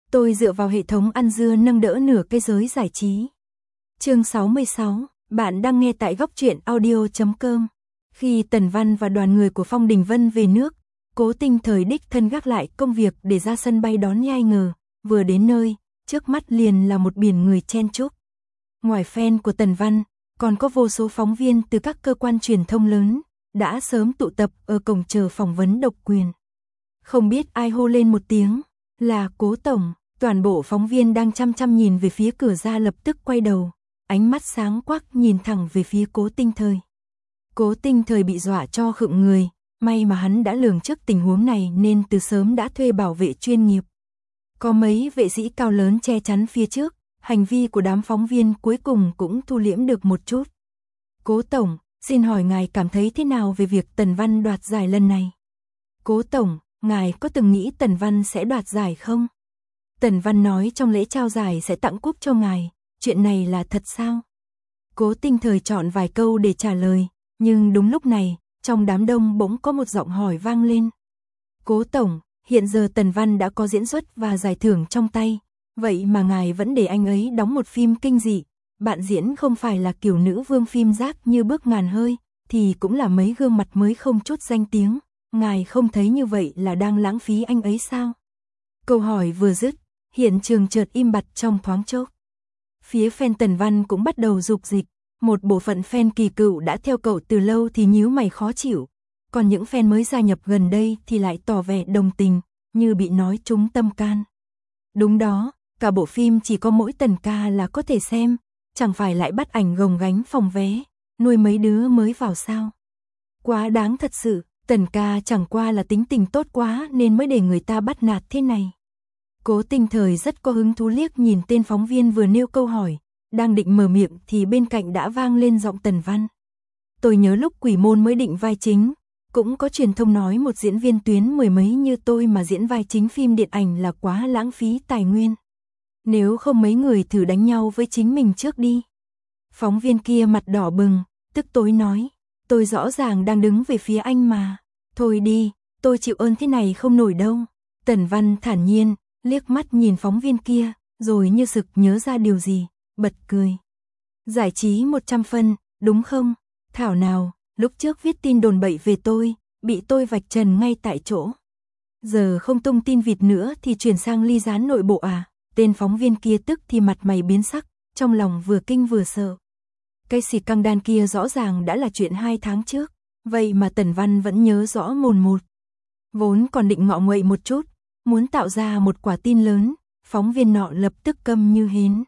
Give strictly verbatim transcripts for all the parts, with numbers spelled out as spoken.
Tôi dựa vào hệ thống ăn dưa nâng đỡ nửa cái giới giải trí. Chương sáu mươi sáu, bạn đang nghe tại góc truyện audio chấm com. Khi Tần Văn và đoàn người của Phong Đình Vân về nước, Cố Tinh Thời đích thân gác lại công việc để ra sân bay đón nhai ngờ, vừa đến nơi, trước mắt liền là một biển người chen chúc. Ngoài fan của Tần Văn, còn có vô số phóng viên từ các cơ quan truyền thông lớn, đã sớm tụ tập ở cổng chờ phỏng vấn độc quyền. Không biết ai hô lên một tiếng, là Cố Tổng, toàn bộ phóng viên đang chăm chăm nhìn về phía cửa ra lập tức quay đầu, ánh mắt sáng quắc nhìn thẳng về phía Cố Tinh Thời. Cố Tinh Thời bị dọa cho khựng người, may mà hắn đã lường trước tình huống này nên từ sớm đã thuê bảo vệ chuyên nghiệp. Có mấy vệ sĩ cao lớn che chắn phía trước, hành vi của đám phóng viên cuối cùng cũng thu liễm được một chút. Cố Tổng, xin hỏi ngài cảm thấy thế nào về việc Tần Văn đoạt giải lần này? Cố Tổng, ngài có từng nghĩ Tần Văn sẽ đoạt giải không? Tần Văn nói trong lễ trao giải sẽ tặng cúp cho ngài, chuyện này là thật sao? Cố Tinh Thời chọn vài câu để trả lời, nhưng đúng lúc này, trong đám đông bỗng có một giọng hỏi vang lên. Cố Tổng, hiện giờ Tần Văn đã có diễn xuất và giải thưởng trong tay, vậy mà ngài vẫn để anh ấy đóng một phim kinh dị, bạn diễn không phải là kiểu nữ vương phim rác như Bước Ngàn Hơi, thì cũng là mấy gương mặt mới không chút danh tiếng, ngài không thấy như vậy là đang lãng phí anh ấy sao? Câu hỏi vừa dứt, hiện trường chợt im bặt trong thoáng chốc. Phía fan Tần Văn cũng bắt đầu rục dịch, một bộ phận fan kỳ cựu đã theo cậu từ lâu thì nhíu mày khó chịu, còn những fan mới gia nhập gần đây thì lại tỏ vẻ đồng tình, như bị nói trúng tâm can. Đúng đó, cả bộ phim chỉ có mỗi Tần ca là có thể xem, chẳng phải lại bắt ảnh gồng gánh phòng vé, nuôi mấy đứa mới vào sao? Quá đáng thật sự, Tần ca chẳng qua là tính tình tốt quá nên mới để người ta bắt nạt thế này. Cố Tinh Thời rất có hứng thú liếc nhìn tên phóng viên vừa nêu câu hỏi, đang định mở miệng thì bên cạnh đã vang lên giọng Tần Văn. Tôi nhớ lúc Quỷ Môn mới định vai chính, cũng có truyền thông nói một diễn viên tuyến mười mấy như tôi mà diễn vai chính phim điện ảnh là quá lãng phí tài nguyên. Nếu không mấy người thử đánh nhau với chính mình trước đi. Phóng viên kia mặt đỏ bừng, tức tối nói, tôi rõ ràng đang đứng về phía anh mà. Thôi đi, tôi chịu ơn thế này không nổi đâu. Tần Văn thản nhiên, liếc mắt nhìn phóng viên kia, rồi như sực nhớ ra điều gì, bật cười. Giải trí một trăm phân, đúng không? Thảo nào, lúc trước viết tin đồn bậy về tôi, bị tôi vạch trần ngay tại chỗ. Giờ không tung tin vịt nữa thì chuyển sang ly gián nội bộ à? Tên phóng viên kia tức thì mặt mày biến sắc, trong lòng vừa kinh vừa sợ. Cái xì căng đan kia rõ ràng đã là chuyện hai tháng trước, vậy mà Tần Văn vẫn nhớ rõ mồn một. Vốn còn định ngọ nguậy một chút, muốn tạo ra một quả tin lớn, phóng viên nọ lập tức câm như hến.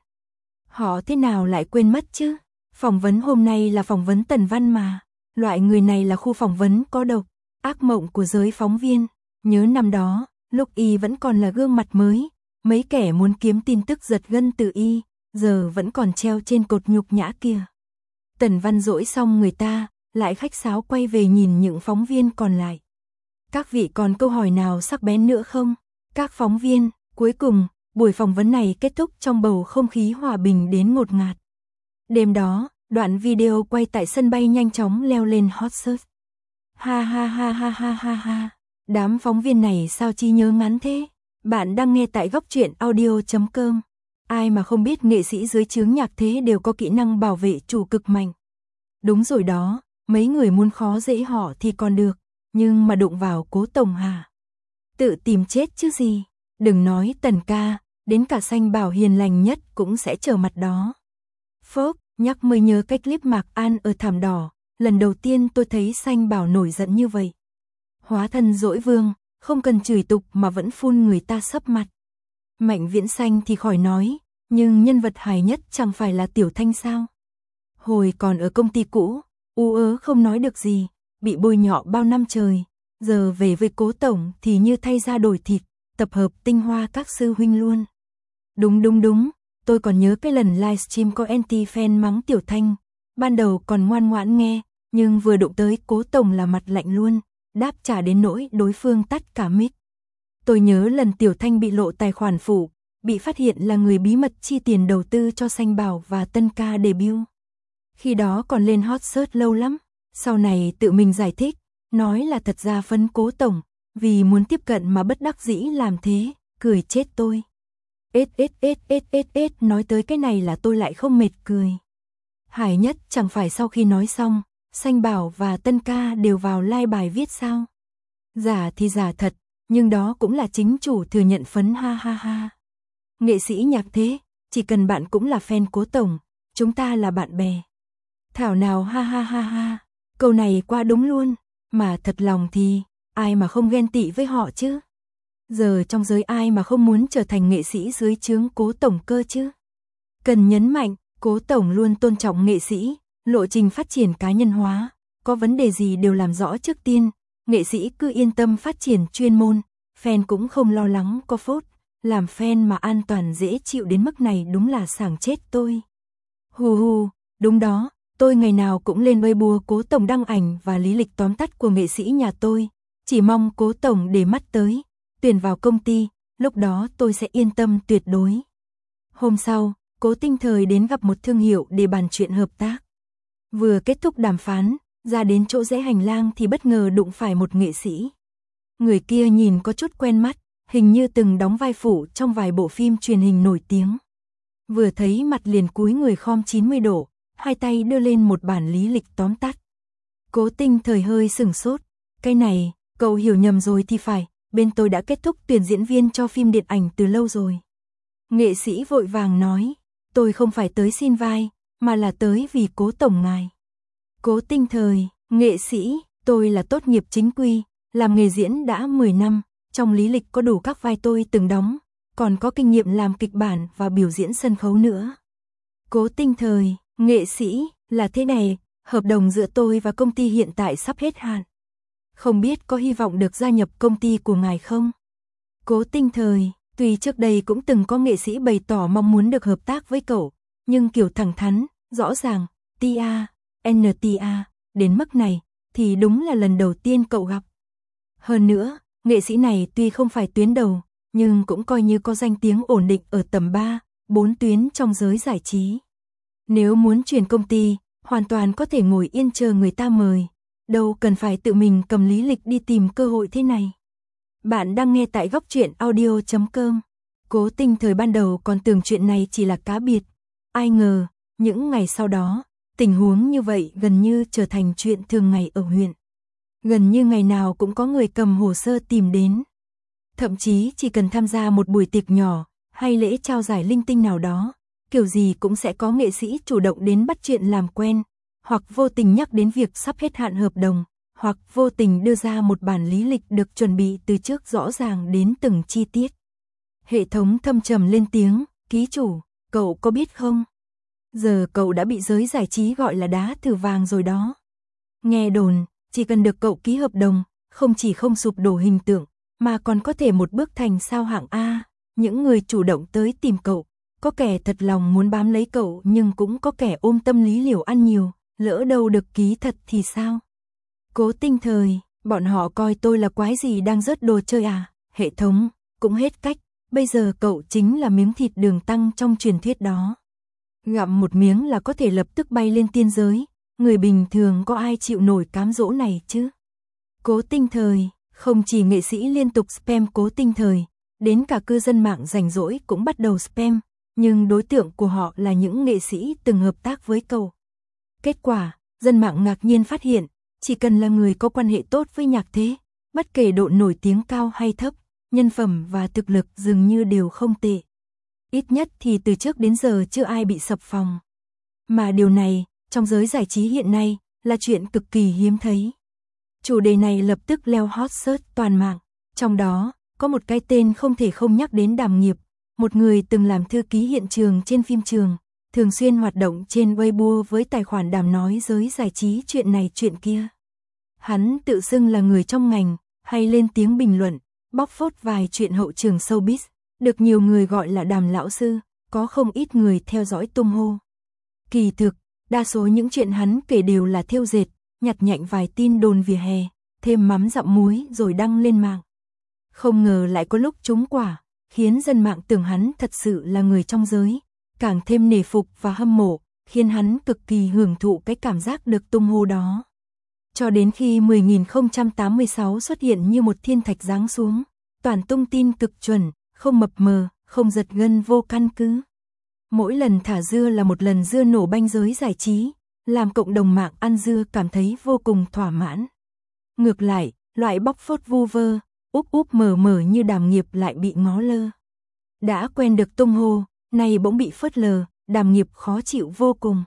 Họ thế nào lại quên mất chứ? Phỏng vấn hôm nay là phỏng vấn Tần Văn mà. Loại người này là khu phỏng vấn có độc, ác mộng của giới phóng viên. Nhớ năm đó, lúc y vẫn còn là gương mặt mới, mấy kẻ muốn kiếm tin tức giật gân từ y, giờ vẫn còn treo trên cột nhục nhã kia. Tần Văn dỗi xong người ta, lại khách sáo quay về nhìn những phóng viên còn lại. Các vị còn câu hỏi nào sắc bén nữa không? Các phóng viên, cuối cùng, buổi phỏng vấn này kết thúc trong bầu không khí hòa bình đến ngột ngạt. Đêm đó, đoạn video quay tại sân bay nhanh chóng leo lên hot search. Ha ha ha ha ha ha ha, đám phóng viên này sao chi nhớ ngắn thế? Bạn đang nghe tại góc truyện audio chấm com. Ai mà không biết nghệ sĩ dưới trướng nhạc thế đều có kỹ năng bảo vệ chủ cực mạnh. Đúng rồi đó, mấy người muốn khó dễ họ thì còn được, nhưng mà đụng vào Cố Tổng hả? Tự tìm chết chứ gì, đừng nói Tần ca, đến cả Sanh Bảo hiền lành nhất cũng sẽ trở mặt đó. Phốc, nhắc mới nhớ cái clip Mạc An ở thảm đỏ, lần đầu tiên tôi thấy Sanh Bảo nổi giận như vậy. Hóa thân dỗi vương, không cần chửi tục mà vẫn phun người ta sấp mặt. Mạnh Viễn Xanh thì khỏi nói, nhưng nhân vật hài nhất chẳng phải là Tiểu Thanh sao? Hồi còn ở công ty cũ, u ớ không nói được gì, bị bôi nhọ bao năm trời, giờ về với Cố Tổng thì như thay da đổi thịt, tập hợp tinh hoa các sư huynh luôn. Đúng đúng đúng, tôi còn nhớ cái lần livestream có anti-fan mắng Tiểu Thanh, ban đầu còn ngoan ngoãn nghe, nhưng vừa đụng tới Cố Tổng là mặt lạnh luôn, đáp trả đến nỗi đối phương tắt cả mic. Tôi nhớ lần Tiểu Thanh bị lộ tài khoản phụ, bị phát hiện là người bí mật chi tiền đầu tư cho Sanh Bảo và Tân ca debut. Khi đó còn lên hot search lâu lắm, sau này tự mình giải thích, nói là thật ra phấn Cố Tổng, vì muốn tiếp cận mà bất đắc dĩ làm thế, cười chết tôi. ết ết ết ết ết ết, nói tới cái này là tôi lại không mệt cười. Hài nhất chẳng phải sau khi nói xong, Sanh Bảo và Tân Ca đều vào like bài viết sao? Giả thì giả thật, nhưng đó cũng là chính chủ thừa nhận phấn ha ha ha. Nghệ sĩ nhạc thế, chỉ cần bạn cũng là fan Cố Tổng, chúng ta là bạn bè. Thảo nào ha ha ha ha, câu này qua đúng luôn, mà thật lòng thì, ai mà không ghen tị với họ chứ? Giờ trong giới ai mà không muốn trở thành nghệ sĩ dưới trướng Cố Tổng cơ chứ? Cần nhấn mạnh, Cố Tổng luôn tôn trọng nghệ sĩ, lộ trình phát triển cá nhân hóa, có vấn đề gì đều làm rõ trước tiên, nghệ sĩ cứ yên tâm phát triển chuyên môn, fan cũng không lo lắng có phốt, làm fan mà an toàn dễ chịu đến mức này đúng là sảng chết tôi. Hù hù, đúng đó, tôi ngày nào cũng lên Weibo Cố Tổng đăng ảnh và lý lịch tóm tắt của nghệ sĩ nhà tôi, chỉ mong Cố Tổng để mắt tới, tuyển vào công ty, lúc đó tôi sẽ yên tâm tuyệt đối. Hôm sau, Cố Tinh Thời đến gặp một thương hiệu để bàn chuyện hợp tác. Vừa kết thúc đàm phán, ra đến chỗ rẽ hành lang thì bất ngờ đụng phải một nghệ sĩ. Người kia nhìn có chút quen mắt, hình như từng đóng vai phụ trong vài bộ phim truyền hình nổi tiếng. Vừa thấy mặt liền cúi người khom chín mươi độ, hai tay đưa lên một bản lý lịch tóm tắt. Cố Tinh Thời hơi sửng sốt, cái này, cậu hiểu nhầm rồi thì phải, bên tôi đã kết thúc tuyển diễn viên cho phim điện ảnh từ lâu rồi. Nghệ sĩ vội vàng nói, tôi không phải tới xin vai, mà là tới vì Cố Tổng ngài. Cố Tinh Thời, nghệ sĩ, tôi là tốt nghiệp chính quy, làm nghề diễn đã mười năm, trong lý lịch có đủ các vai tôi từng đóng, còn có kinh nghiệm làm kịch bản và biểu diễn sân khấu nữa. Cố Tinh Thời, nghệ sĩ, là thế này, hợp đồng giữa tôi và công ty hiện tại sắp hết hạn. Không biết có hy vọng được gia nhập công ty của ngài không? Cố Tinh Thời, tuy trước đây cũng từng có nghệ sĩ bày tỏ mong muốn được hợp tác với cậu, nhưng kiểu thẳng thắn, rõ ràng, tê a, en tê a, đến mức này, thì đúng là lần đầu tiên cậu gặp. Hơn nữa, nghệ sĩ này tuy không phải tuyến đầu, nhưng cũng coi như có danh tiếng ổn định ở tầm ba, bốn tuyến trong giới giải trí. Nếu muốn chuyển công ty, hoàn toàn có thể ngồi yên chờ người ta mời, đâu cần phải tự mình cầm lý lịch đi tìm cơ hội thế này. Bạn đang nghe tại góc truyện audio chấm com. Cố Tinh Thời ban đầu còn tưởng chuyện này chỉ là cá biệt. Ai ngờ, những ngày sau đó, tình huống như vậy gần như trở thành chuyện thường ngày ở huyện. Gần như ngày nào cũng có người cầm hồ sơ tìm đến. Thậm chí chỉ cần tham gia một buổi tiệc nhỏ, hay lễ trao giải linh tinh nào đó, kiểu gì cũng sẽ có nghệ sĩ chủ động đến bắt chuyện làm quen, hoặc vô tình nhắc đến việc sắp hết hạn hợp đồng, hoặc vô tình đưa ra một bản lý lịch được chuẩn bị từ trước rõ ràng đến từng chi tiết. Hệ thống thâm trầm lên tiếng, ký chủ, cậu có biết không? Giờ cậu đã bị giới giải trí gọi là đá thử vàng rồi đó. Nghe đồn, chỉ cần được cậu ký hợp đồng, không chỉ không sụp đổ hình tượng, mà còn có thể một bước thành sao hạng A. Những người chủ động tới tìm cậu, có kẻ thật lòng muốn bám lấy cậu nhưng cũng có kẻ ôm tâm lý liều ăn nhiều, lỡ đâu được ký thật thì sao? Cố Tinh Thời, bọn họ coi tôi là quái gì đang rớt đồ chơi à? Hệ thống, cũng hết cách, bây giờ cậu chính là miếng thịt đường tăng trong truyền thuyết đó. Gặm một miếng là có thể lập tức bay lên tiên giới, người bình thường có ai chịu nổi cám dỗ này chứ? Cố Tinh Thời, không chỉ nghệ sĩ liên tục spam Cố Tinh Thời, đến cả cư dân mạng rảnh rỗi cũng bắt đầu spam, nhưng đối tượng của họ là những nghệ sĩ từng hợp tác với cậu. Kết quả, dân mạng ngạc nhiên phát hiện, chỉ cần là người có quan hệ tốt với nhạc thế, bất kể độ nổi tiếng cao hay thấp, nhân phẩm và thực lực dường như đều không tệ. Ít nhất thì từ trước đến giờ chưa ai bị sập phòng. Mà điều này, trong giới giải trí hiện nay, là chuyện cực kỳ hiếm thấy. Chủ đề này lập tức leo hot search toàn mạng, trong đó, có một cái tên không thể không nhắc đến Đàm Nghiệp, một người từng làm thư ký hiện trường trên phim trường, thường xuyên hoạt động trên Weibo với tài khoản đàm nói giới giải trí chuyện này chuyện kia. Hắn tự xưng là người trong ngành, hay lên tiếng bình luận, bóc phốt vài chuyện hậu trường showbiz, được nhiều người gọi là Đàm lão sư, có không ít người theo dõi tung hô. Kỳ thực, đa số những chuyện hắn kể đều là thêu dệt, nhặt nhạnh vài tin đồn vỉa hè, thêm mắm dặm muối rồi đăng lên mạng. Không ngờ lại có lúc trúng quả, khiến dân mạng tưởng hắn thật sự là người trong giới, càng thêm nể phục và hâm mộ, khiến hắn cực kỳ hưởng thụ cái cảm giác được tung hô đó. Cho đến khi mười nghìn không trăm tám mươi sáu xuất hiện như một thiên thạch giáng xuống, toàn tung tin cực chuẩn, không mập mờ, không giật gân vô căn cứ. Mỗi lần thả dưa là một lần dưa nổ banh giới giải trí, làm cộng đồng mạng ăn dưa cảm thấy vô cùng thỏa mãn. Ngược lại, loại bóc phốt vu vơ, úp úp mở mở như Đàm Nghiệp lại bị ngó lơ. Đã quen được tung hô, nay bỗng bị phớt lờ, Đàm Nghiệp khó chịu vô cùng.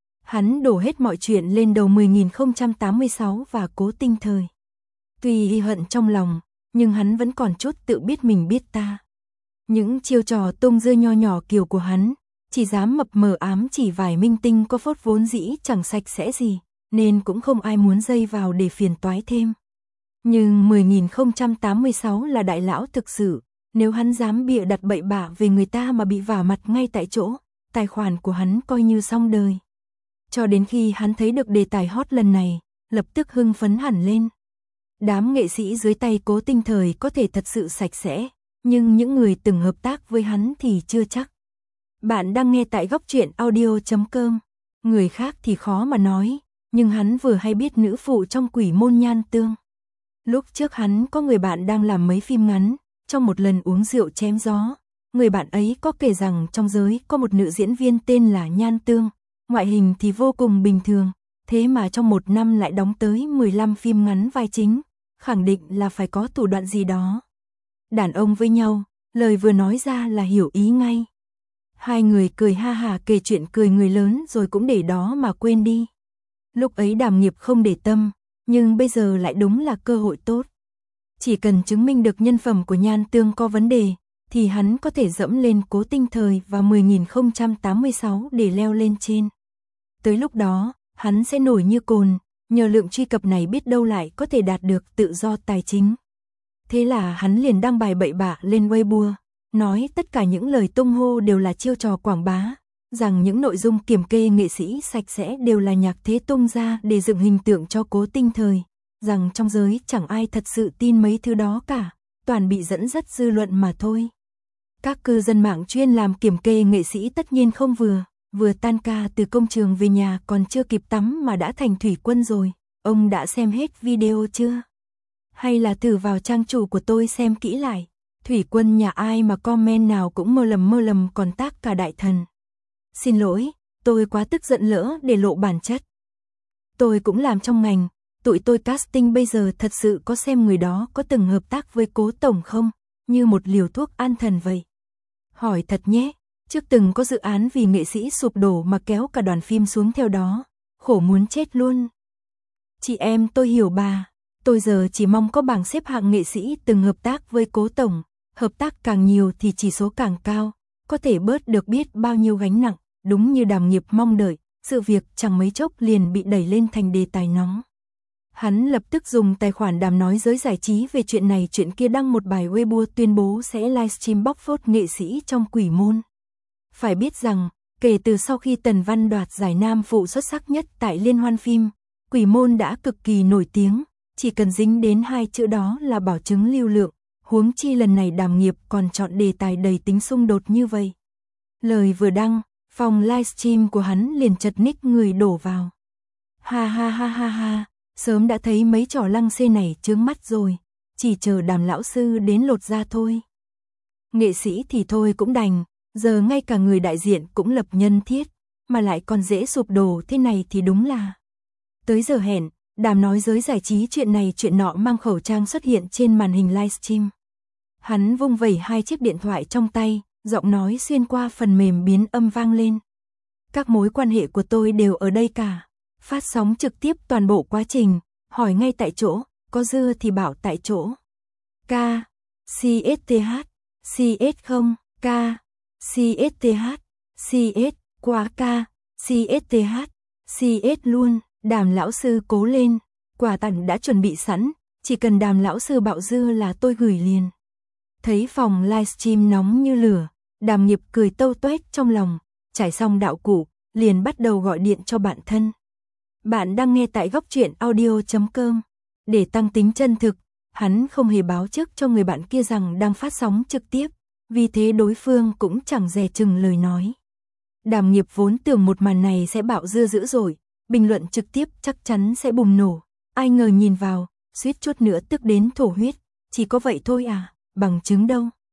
Hắn đổ hết mọi chuyện lên đầu mười nghìn không trăm tám mươi sáu và Cố Tinh Thời. Tuy y hận trong lòng, nhưng hắn vẫn còn chút tự biết mình biết ta. Những chiêu trò tung dưa nho nhỏ kiểu của hắn, chỉ dám mập mờ ám chỉ vài minh tinh có phốt vốn dĩ chẳng sạch sẽ gì, nên cũng không ai muốn dây vào để phiền toái thêm. Nhưng mười nghìn không trăm tám mươi sáu là đại lão thực sự, nếu hắn dám bịa đặt bậy bạ về người ta mà bị vả mặt ngay tại chỗ, tài khoản của hắn coi như xong đời. Cho đến khi hắn thấy được đề tài hot lần này, lập tức hưng phấn hẳn lên. Đám nghệ sĩ dưới tay Cố Tinh Thời có thể thật sự sạch sẽ, nhưng những người từng hợp tác với hắn thì chưa chắc. Bạn đang nghe tại góc truyện audio chấm com. Người khác thì khó mà nói, nhưng hắn vừa hay biết nữ phụ trong Quỷ Môn Nhan Tương. Lúc trước hắn có người bạn đang làm mấy phim ngắn, trong một lần uống rượu chém gió, người bạn ấy có kể rằng trong giới có một nữ diễn viên tên là Nhan Tương, ngoại hình thì vô cùng bình thường, thế mà trong một năm lại đóng tới mười lăm phim ngắn vai chính, khẳng định là phải có thủ đoạn gì đó. Đàn ông với nhau, lời vừa nói ra là hiểu ý ngay. Hai người cười ha hả kể chuyện cười người lớn rồi cũng để đó mà quên đi. Lúc ấy Đàm Nghiệp không để tâm, nhưng bây giờ lại đúng là cơ hội tốt. Chỉ cần chứng minh được nhân phẩm của Nhan Tương có vấn đề, thì hắn có thể dẫm lên Cố Tinh Thời và mười nghìn không trăm tám mươi sáu để leo lên trên. Tới lúc đó, hắn sẽ nổi như cồn, nhờ lượng truy cập này biết đâu lại có thể đạt được tự do tài chính. Thế là hắn liền đăng bài bậy bạ lên Weibo, nói tất cả những lời tung hô đều là chiêu trò quảng bá, rằng những nội dung kiểm kê nghệ sĩ sạch sẽ đều là Nhạc Thế tung ra để dựng hình tượng cho Cố Tinh Thời, rằng trong giới chẳng ai thật sự tin mấy thứ đó cả, toàn bị dẫn dắt dư luận mà thôi. Các cư dân mạng chuyên làm kiểm kê nghệ sĩ tất nhiên không vừa, vừa tan ca từ công trường về nhà còn chưa kịp tắm mà đã thành thủy quân rồi. Ông đã xem hết video chưa? Hay là thử vào trang chủ của tôi xem kỹ lại. Thủy quân nhà ai mà comment nào cũng mơ lầm mơ lầm còn tác cả đại thần. Xin lỗi, tôi quá tức giận lỡ để lộ bản chất. Tôi cũng làm trong ngành, tụi tôi casting bây giờ thật sự có xem người đó có từng hợp tác với Cố Tổng không, như một liều thuốc an thần vậy. Hỏi thật nhé, trước từng có dự án vì nghệ sĩ sụp đổ mà kéo cả đoàn phim xuống theo đó, khổ muốn chết luôn. Chị em tôi hiểu bà, tôi giờ chỉ mong có bảng xếp hạng nghệ sĩ từng hợp tác với Cố Tổng, hợp tác càng nhiều thì chỉ số càng cao, có thể bớt được biết bao nhiêu gánh nặng, đúng như Đàm Nghiệp mong đợi, sự việc chẳng mấy chốc liền bị đẩy lên thành đề tài nóng. Hắn lập tức dùng tài khoản Đàm Nói Giới giải trí về chuyện này chuyện kia đăng một bài Weibo tuyên bố sẽ livestream bóc phốt nghệ sĩ trong Quỷ Môn. Phải biết rằng, kể từ sau khi Tần Văn đoạt giải nam phụ xuất sắc nhất tại Liên hoan phim, Quỷ Môn đã cực kỳ nổi tiếng, chỉ cần dính đến hai chữ đó là bảo chứng lưu lượng, huống chi lần này Đàm Nghiệp còn chọn đề tài đầy tính xung đột như vậy. Lời vừa đăng, phòng livestream của hắn liền chật ních người đổ vào. Ha ha ha ha ha, sớm đã thấy mấy trò lăng xê này chướng mắt rồi, chỉ chờ Đàm lão sư đến lột ra thôi. Nghệ sĩ thì thôi cũng đành, giờ ngay cả người đại diện cũng lập nhân thiết, mà lại còn dễ sụp đổ thế này thì đúng là. Tới giờ hẹn, Đàm Nói Giới giải trí chuyện này chuyện nọ mang khẩu trang xuất hiện trên màn hình livestream. Hắn vung vẩy hai chiếc điện thoại trong tay, giọng nói xuyên qua phần mềm biến âm vang lên. Các mối quan hệ của tôi đều ở đây cả. Phát sóng trực tiếp toàn bộ quá trình, hỏi ngay tại chỗ, có dưa thì bảo tại chỗ. K, C S T H, C S không, K, C S T H, C S, quá K, C S T H, C S luôn. Đàm lão sư cố lên, quà tặng đã chuẩn bị sẵn, chỉ cần Đàm lão sư bạo dưa là tôi gửi liền. Thấy phòng livestream nóng như lửa, Đàm Nghiệp cười tâu tuét trong lòng, trải xong đạo cụ, liền bắt đầu gọi điện cho bạn thân. Bạn đang nghe tại góc truyện audio chấm com. Để tăng tính chân thực, hắn không hề báo trước cho người bạn kia rằng đang phát sóng trực tiếp, vì thế đối phương cũng chẳng dè chừng lời nói. Đàm Nghiệp vốn tưởng một màn này sẽ bạo dưa dữ dội, bình luận trực tiếp chắc chắn sẽ bùng nổ, ai ngờ nhìn vào, suýt chút nữa tức đến thổ huyết, chỉ có vậy thôi à, bằng chứng đâu.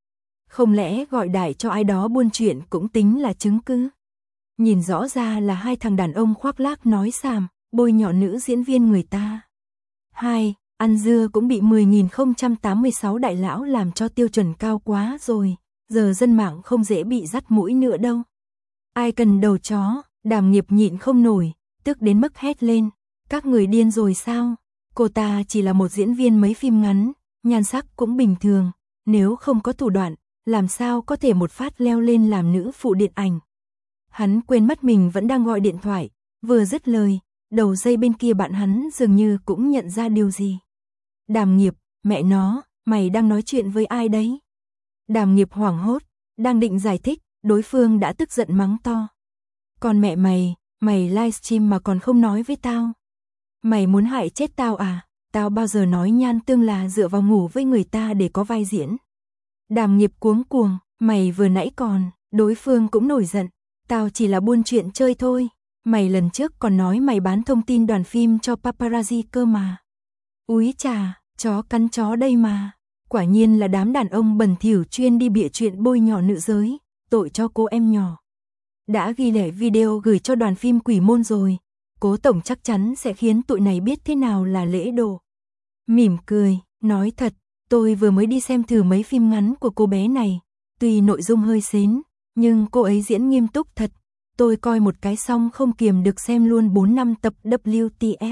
Không lẽ gọi đại cho ai đó buôn chuyện cũng tính là chứng cứ? Nhìn rõ ra là hai thằng đàn ông khoác lác nói xàm, bôi nhọ nữ diễn viên người ta. Hai, ăn dưa cũng bị mười nghìn không trăm tám mươi sáu đại lão làm cho tiêu chuẩn cao quá rồi, giờ dân mạng không dễ bị dắt mũi nữa đâu. Ai cần đầu chó, Đàm Nghiệp nhịn không nổi, tức đến mức hét lên, các người điên rồi sao? Cô ta chỉ là một diễn viên mấy phim ngắn, nhan sắc cũng bình thường, nếu không có thủ đoạn, làm sao có thể một phát leo lên làm nữ phụ điện ảnh. Hắn quên mất mình vẫn đang gọi điện thoại, vừa dứt lời, đầu dây bên kia bạn hắn dường như cũng nhận ra điều gì. Đàm Nghiệp, mẹ nó, mày đang nói chuyện với ai đấy? Đàm Nghiệp hoảng hốt, đang định giải thích, đối phương đã tức giận mắng to. Còn mẹ mày, mày livestream mà còn không nói với tao. Mày muốn hại chết tao à? Tao bao giờ nói Nhan Tương là dựa vào ngủ với người ta để có vai diễn. Đàm Nghiệp cuống cuồng, mày vừa nãy còn, đối phương cũng nổi giận. Tao chỉ là buôn chuyện chơi thôi. Mày lần trước còn nói mày bán thông tin đoàn phim cho paparazzi cơ mà. Úi chà, chó cắn chó đây mà. Quả nhiên là đám đàn ông bẩn thỉu chuyên đi bịa chuyện bôi nhọ nữ giới, tội cho cô em nhỏ. Đã ghi lại video gửi cho đoàn phim Quỷ Môn rồi, Cố tổng chắc chắn sẽ khiến tụi này biết thế nào là lễ độ. Mỉm cười, nói thật, tôi vừa mới đi xem thử mấy phim ngắn của cô bé này, tuy nội dung hơi xến, nhưng cô ấy diễn nghiêm túc thật. Tôi coi một cái xong không kiềm được xem luôn bốn năm tập W T F.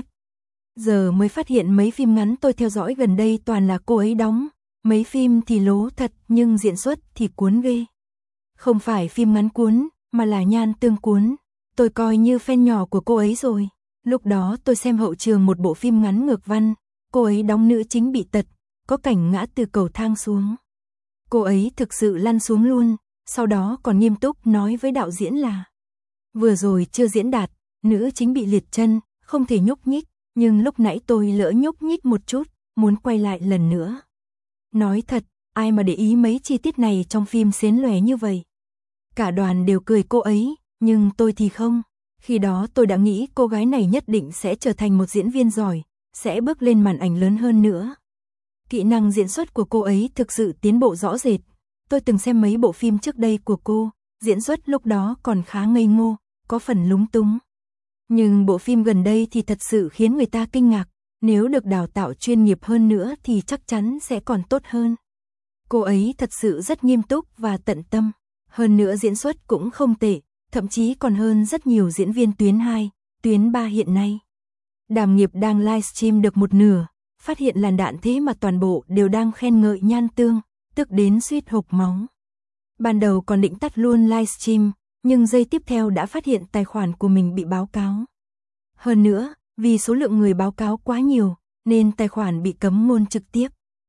Giờ mới phát hiện mấy phim ngắn tôi theo dõi gần đây toàn là cô ấy đóng, mấy phim thì lố thật nhưng diễn xuất thì cuốn ghê. Không phải phim ngắn cuốn, mà là Nhan Tương cuốn. Tôi coi như fan nhỏ của cô ấy rồi. Lúc đó tôi xem hậu trường một bộ phim ngắn ngược văn, cô ấy đóng nữ chính bị tật, có cảnh ngã từ cầu thang xuống. Cô ấy thực sự lăn xuống luôn, sau đó còn nghiêm túc nói với đạo diễn là vừa rồi chưa diễn đạt, nữ chính bị liệt chân, không thể nhúc nhích, nhưng lúc nãy tôi lỡ nhúc nhích một chút, muốn quay lại lần nữa. Nói thật, ai mà để ý mấy chi tiết này trong phim xến lòe như vậy. Cả đoàn đều cười cô ấy, nhưng tôi thì không. Khi đó tôi đã nghĩ cô gái này nhất định sẽ trở thành một diễn viên giỏi, sẽ bước lên màn ảnh lớn hơn nữa. Kỹ năng diễn xuất của cô ấy thực sự tiến bộ rõ rệt. Tôi từng xem mấy bộ phim trước đây của cô, diễn xuất lúc đó còn khá ngây ngô, có phần lúng túng. Nhưng bộ phim gần đây thì thật sự khiến người ta kinh ngạc, nếu được đào tạo chuyên nghiệp hơn nữa thì chắc chắn sẽ còn tốt hơn. Cô ấy thật sự rất nghiêm túc và tận tâm, hơn nữa diễn xuất cũng không tệ, thậm chí còn hơn rất nhiều diễn viên tuyến hai, tuyến ba hiện nay. Đàm Nghiệp đang livestream được một nửa, phát hiện làn đạn thế mà toàn bộ đều đang khen ngợi Nhan Tương, tức đến suýt hộc máu. Ban đầu còn định tắt luôn livestream, nhưng giây tiếp theo đã phát hiện tài khoản của mình bị báo cáo. Hơn nữa, vì số lượng người báo cáo quá nhiều, nên tài khoản bị cấm ngôn trực tiếp.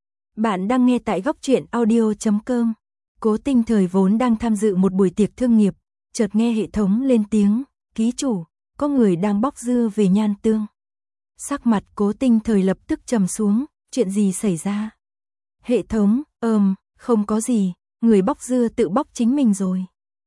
Bạn đang nghe tại góc truyện audio chấm com. Cố Tinh Thời vốn đang tham dự một buổi tiệc thương nghiệp, chợt nghe hệ thống lên tiếng, ký chủ, có người đang bóc dưa về Nhan Tương. Sắc mặt Cố Tinh Thời lập tức trầm xuống, chuyện gì xảy ra? Hệ thống, ờm, không có gì, người bóc dưa tự bóc chính mình rồi.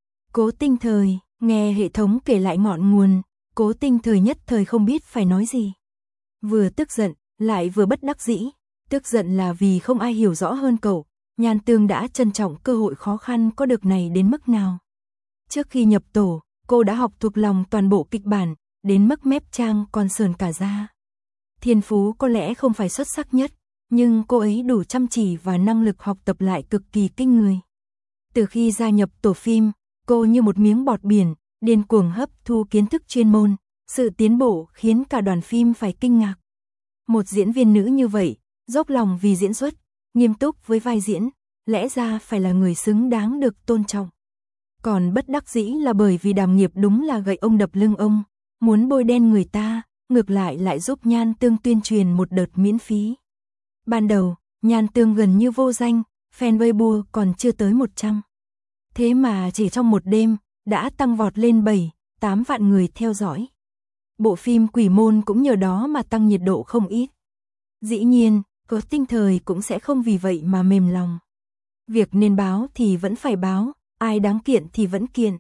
Cố Tinh Thời, nghe hệ thống kể lại ngọn nguồn, Cố Tinh Thời nhất thời không biết phải nói gì. Vừa tức giận, lại vừa bất đắc dĩ, tức giận là vì không ai hiểu rõ hơn cậu, Nhan Tương đã trân trọng cơ hội khó khăn có được này đến mức nào. Trước khi nhập tổ, cô đã học thuộc lòng toàn bộ kịch bản, đến mức mép trang còn sờn cả da. Thiên phú có lẽ không phải xuất sắc nhất, nhưng cô ấy đủ chăm chỉ và năng lực học tập lại cực kỳ kinh người. Từ khi gia nhập tổ phim, cô như một miếng bọt biển, điên cuồng hấp thu kiến thức chuyên môn, sự tiến bộ khiến cả đoàn phim phải kinh ngạc. Một diễn viên nữ như vậy, dốc lòng vì diễn xuất, nghiêm túc với vai diễn, lẽ ra phải là người xứng đáng được tôn trọng. Còn bất đắc dĩ là bởi vì Đàm Nghiệp đúng là gậy ông đập lưng ông, muốn bôi đen người ta, ngược lại lại giúp Nhan Tương tuyên truyền một đợt miễn phí. Ban đầu, Nhan Tương gần như vô danh, fan Weibo còn chưa tới một trăm. Thế mà chỉ trong một đêm, đã tăng vọt lên bảy, tám vạn người theo dõi. Bộ phim Quỷ Môn cũng nhờ đó mà tăng nhiệt độ không ít. Dĩ nhiên, Cố Tinh Thời cũng sẽ không vì vậy mà mềm lòng. Việc nên báo thì vẫn phải báo, ai đáng kiện thì vẫn kiện.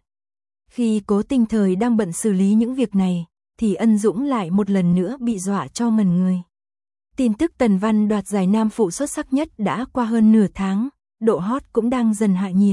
Khi Cố Tinh Thời đang bận xử lý những việc này, thì Ân Dũng lại một lần nữa bị dọa cho ngẩn người. Tin tức Tần Văn đoạt giải nam phụ xuất sắc nhất đã qua hơn nửa tháng, độ hot cũng đang dần hạ nhiệt.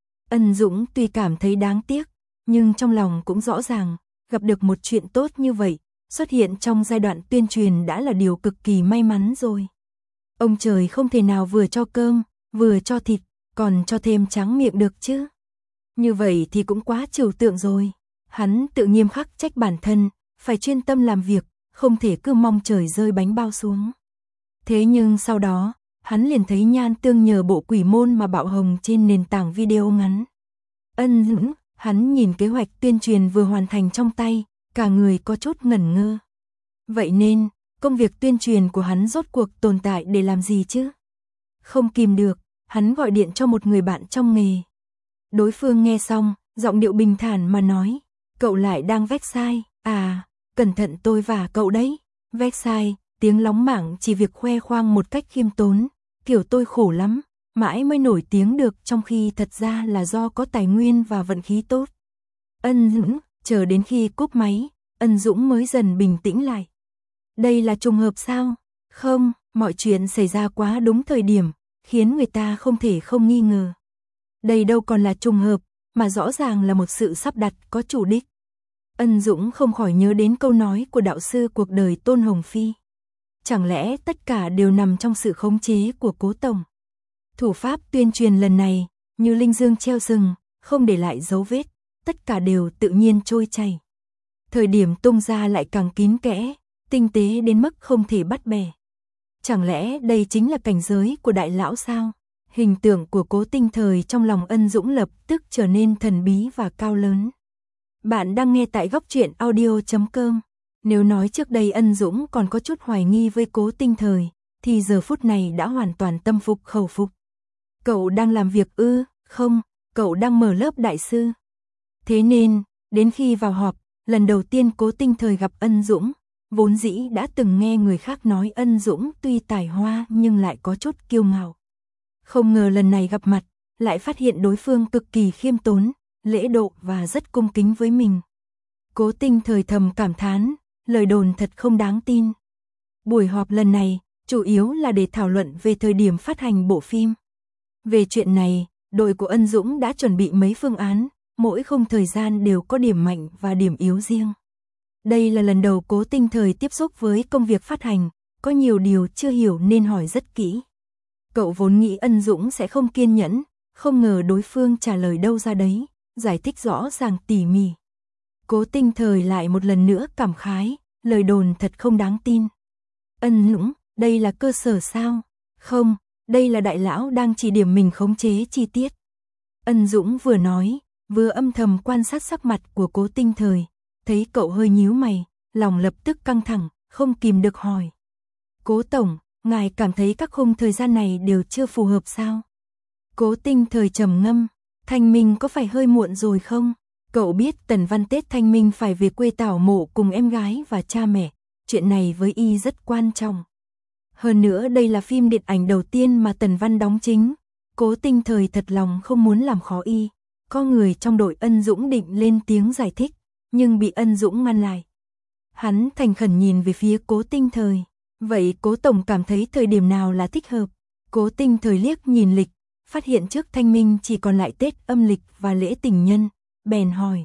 Ân Dũng tuy cảm thấy đáng tiếc, nhưng trong lòng cũng rõ ràng, gặp được một chuyện tốt như vậy, xuất hiện trong giai đoạn tuyên truyền đã là điều cực kỳ may mắn rồi. Ông trời không thể nào vừa cho cơm, vừa cho thịt, còn cho thêm tráng miệng được chứ. Như vậy thì cũng quá trừu tượng rồi. Hắn tự nghiêm khắc trách bản thân, phải chuyên tâm làm việc, không thể cứ mong trời rơi bánh bao xuống. Thế nhưng sau đó, hắn liền thấy Nhan Tương nhờ bộ Quỷ Môn mà bạo hồng trên nền tảng video ngắn. Ân Dũng, hắn nhìn kế hoạch tuyên truyền vừa hoàn thành trong tay, cả người có chút ngẩn ngơ. Vậy nên, công việc tuyên truyền của hắn rốt cuộc tồn tại để làm gì chứ? Không kìm được, hắn gọi điện cho một người bạn trong nghề. Đối phương nghe xong, giọng điệu bình thản mà nói, cậu lại đang vét sai, à, cẩn thận tôi và cậu đấy. Vét sai, tiếng lóng mảng chỉ việc khoe khoang một cách khiêm tốn, kiểu tôi khổ lắm, mãi mới nổi tiếng được trong khi thật ra là do có tài nguyên và vận khí tốt. Ân Dũng, chờ đến khi cúp máy, Ân Dũng mới dần bình tĩnh lại. Đây là trùng hợp sao? Không, mọi chuyện xảy ra quá đúng thời điểm, khiến người ta không thể không nghi ngờ. Đây đâu còn là trùng hợp, mà rõ ràng là một sự sắp đặt có chủ đích. Ân Dũng không khỏi nhớ đến câu nói của đạo sư cuộc đời Tôn Hồng Phi. Chẳng lẽ tất cả đều nằm trong sự khống chế của Cố Tổng? Thủ pháp tuyên truyền lần này, như linh dương treo sừng, không để lại dấu vết, tất cả đều tự nhiên trôi chảy. Thời điểm tung ra lại càng kín kẽ, tinh tế đến mức không thể bắt bẻ. Chẳng lẽ đây chính là cảnh giới của đại lão sao? Hình tượng của Cố Tinh Thời trong lòng Ân Dũng lập tức trở nên thần bí và cao lớn. Bạn đang nghe tại góc truyện audio chấm com. Nếu nói trước đây Ân Dũng còn có chút hoài nghi với Cố Tinh Thời, thì giờ phút này đã hoàn toàn tâm phục khẩu phục. Cậu đang làm việc ư? Không, cậu đang mở lớp đại sư. Thế nên, đến khi vào họp, lần đầu tiên Cố Tinh Thời gặp Ân Dũng, vốn dĩ đã từng nghe người khác nói Ân Dũng tuy tài hoa nhưng lại có chút kiêu ngạo. Không ngờ lần này gặp mặt, lại phát hiện đối phương cực kỳ khiêm tốn, lễ độ và rất cung kính với mình. Cố Tinh Thời thầm cảm thán, lời đồn thật không đáng tin. Buổi họp lần này, chủ yếu là để thảo luận về thời điểm phát hành bộ phim. Về chuyện này, đội của Ân Dũng đã chuẩn bị mấy phương án, mỗi khung thời gian đều có điểm mạnh và điểm yếu riêng. Đây là lần đầu Cố Tinh Thời tiếp xúc với công việc phát hành, có nhiều điều chưa hiểu nên hỏi rất kỹ. Cậu vốn nghĩ Ân Dũng sẽ không kiên nhẫn, không ngờ đối phương trả lời đâu ra đấy, giải thích rõ ràng tỉ mỉ. Cố Tinh Thời lại một lần nữa cảm khái, lời đồn thật không đáng tin. Ân Dũng, đây là cơ sở sao? Không, đây là đại lão đang chỉ điểm mình khống chế chi tiết. Ân Dũng vừa nói, vừa âm thầm quan sát sắc mặt của Cố Tinh Thời, thấy cậu hơi nhíu mày, lòng lập tức căng thẳng, không kìm được hỏi. Cố Tổng, ngài cảm thấy các khung thời gian này đều chưa phù hợp sao? Cố Tinh Thời trầm ngâm, Thanh Minh có phải hơi muộn rồi không? Cậu biết Tần Văn Tết Thanh Minh phải về quê tảo mộ cùng em gái và cha mẹ, chuyện này với y rất quan trọng. Hơn nữa đây là phim điện ảnh đầu tiên mà Tần Văn đóng chính, Cố Tinh Thời thật lòng không muốn làm khó y. Có người trong đội Ân Dũng định lên tiếng giải thích, nhưng bị Ân Dũng ngăn lại. Hắn thành khẩn nhìn về phía Cố Tinh Thời, vậy Cố Tổng cảm thấy thời điểm nào là thích hợp? Cố Tinh Thời liếc nhìn lịch, phát hiện trước Thanh Minh chỉ còn lại Tết âm lịch và lễ tình nhân, bèn hỏi.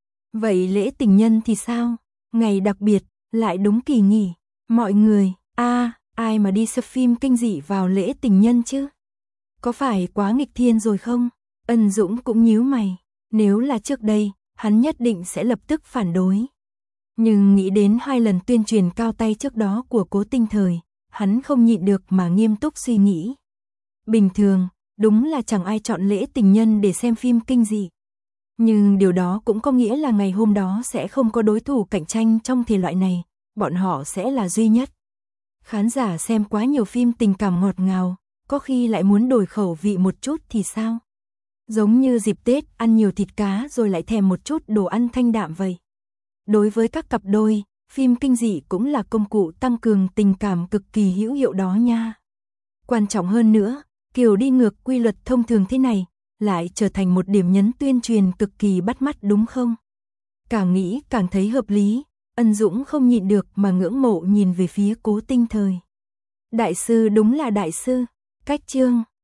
Vậy lễ tình nhân thì sao? Ngày đặc biệt, lại đúng kỳ nghỉ. Mọi người, a à, ai mà đi xem phim kinh dị vào lễ tình nhân chứ? Có phải quá nghịch thiên rồi không? Ân Dũng cũng nhíu mày. Nếu là trước đây, hắn nhất định sẽ lập tức phản đối. Nhưng nghĩ đến hai lần tuyên truyền cao tay trước đó của Cố Tinh Thời, hắn không nhịn được mà nghiêm túc suy nghĩ. Bình thường, đúng là chẳng ai chọn lễ tình nhân để xem phim kinh dị. Nhưng điều đó cũng có nghĩa là ngày hôm đó sẽ không có đối thủ cạnh tranh trong thể loại này, bọn họ sẽ là duy nhất. Khán giả xem quá nhiều phim tình cảm ngọt ngào, có khi lại muốn đổi khẩu vị một chút thì sao? Giống như dịp Tết ăn nhiều thịt cá rồi lại thèm một chút đồ ăn thanh đạm vậy. Đối với các cặp đôi, phim kinh dị cũng là công cụ tăng cường tình cảm cực kỳ hữu hiệu đó nha. Quan trọng hơn nữa, kiểu đi ngược quy luật thông thường thế này, lại trở thành một điểm nhấn tuyên truyền cực kỳ bắt mắt đúng không? Càng nghĩ càng thấy hợp lý, Ân Dũng không nhịn được mà ngưỡng mộ nhìn về phía Cố Tinh Thời. Đại sư đúng là đại sư, cách chương.